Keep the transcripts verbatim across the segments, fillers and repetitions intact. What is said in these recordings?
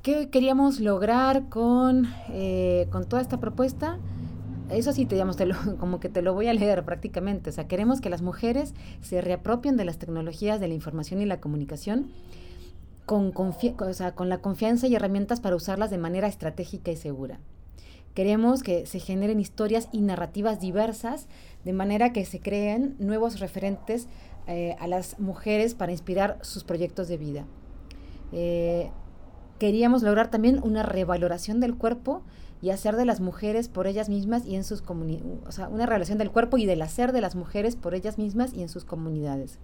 ¿Qué queríamos lograr con, eh, con toda esta propuesta? Eso sí, te, digamos, te lo, como que te lo voy a leer prácticamente. O sea, queremos que las mujeres se reapropien de las tecnologías de la información y la comunicación con, confi- o sea, con la confianza y herramientas para usarlas de manera estratégica y segura. Queremos que se generen historias y narrativas diversas de manera que se creen nuevos referentes eh, a las mujeres para inspirar sus proyectos de vida. Eh, Queríamos lograr también una revaloración del cuerpo y hacer de las mujeres por ellas mismas y en sus comunidades, o sea, una revaloración del cuerpo y del hacer de las mujeres por ellas mismas y en sus comunidades.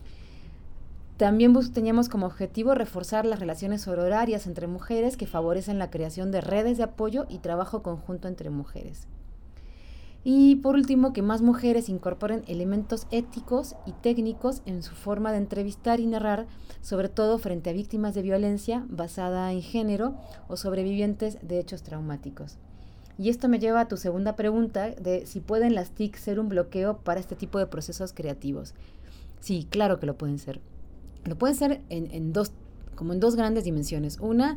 También bus- teníamos como objetivo reforzar las relaciones sororarias entre mujeres que favorecen la creación de redes de apoyo y trabajo conjunto entre mujeres. Y por último, que más mujeres incorporen elementos éticos y técnicos en su forma de entrevistar y narrar, sobre todo frente a víctimas de violencia basada en género o sobrevivientes de hechos traumáticos. Y esto me lleva a tu segunda pregunta de si pueden las T I C ser un bloqueo para este tipo de procesos creativos. Sí, claro que lo pueden ser. Lo pueden ser en, en dos, como en dos grandes dimensiones. Una,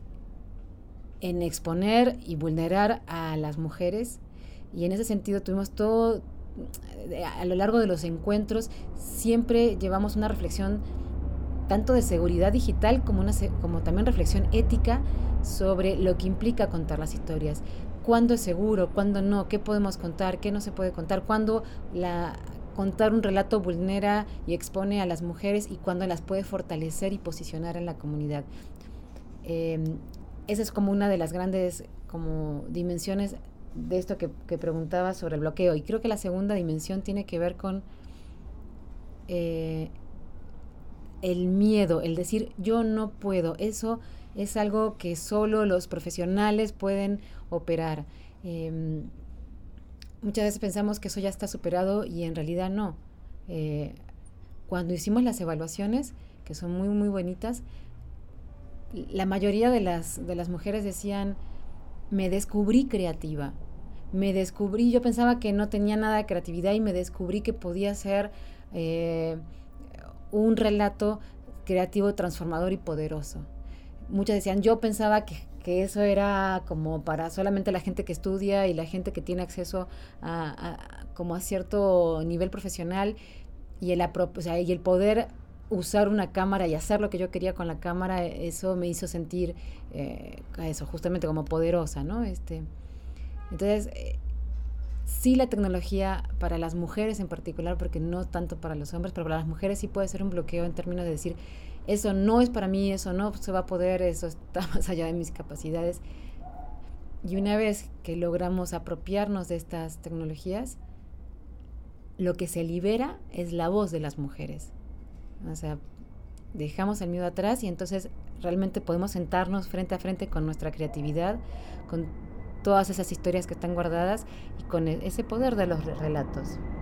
en exponer y vulnerar a las mujeres. Y en ese sentido tuvimos todo, a lo largo de los encuentros, siempre llevamos una reflexión tanto de seguridad digital como, una, como también reflexión ética sobre lo que implica contar las historias. ¿Cuándo es seguro? ¿Cuándo no? ¿Qué podemos contar? ¿Qué no se puede contar? ¿Cuándo la, contar un relato vulnera y expone a las mujeres y cuándo las puede fortalecer y posicionar en la comunidad? Eh, esa es como una de las grandes como dimensiones de esto que, que preguntaba sobre el bloqueo. Y creo que la segunda dimensión tiene que ver con eh, el miedo, el decir yo no puedo. Eso es algo que solo los profesionales pueden operar. Eh, muchas veces pensamos que eso ya está superado y en realidad no. Eh, cuando hicimos las evaluaciones, que son muy, muy bonitas, la mayoría de las, de las mujeres decían, me descubrí creativa. Me descubrí, yo pensaba que no tenía nada de creatividad y me descubrí que podía ser eh, un relato creativo, transformador y poderoso. Muchas decían, yo pensaba que, que eso era como para solamente la gente que estudia y la gente que tiene acceso a, a como a cierto nivel profesional y el, o sea, y el poder usar una cámara y hacer lo que yo quería con la cámara, eso me hizo sentir eh, eso, justamente como poderosa, ¿no? Este, entonces, eh, sí la tecnología para las mujeres en particular, porque no tanto para los hombres, pero para las mujeres sí puede ser un bloqueo en términos de decir, eso no es para mí, eso no se va a poder, eso está más allá de mis capacidades. Y una vez que logramos apropiarnos de estas tecnologías, lo que se libera es la voz de las mujeres. O sea, dejamos el miedo atrás y entonces realmente podemos sentarnos frente a frente con nuestra creatividad, con todas esas historias que están guardadas y con ese poder de los relatos.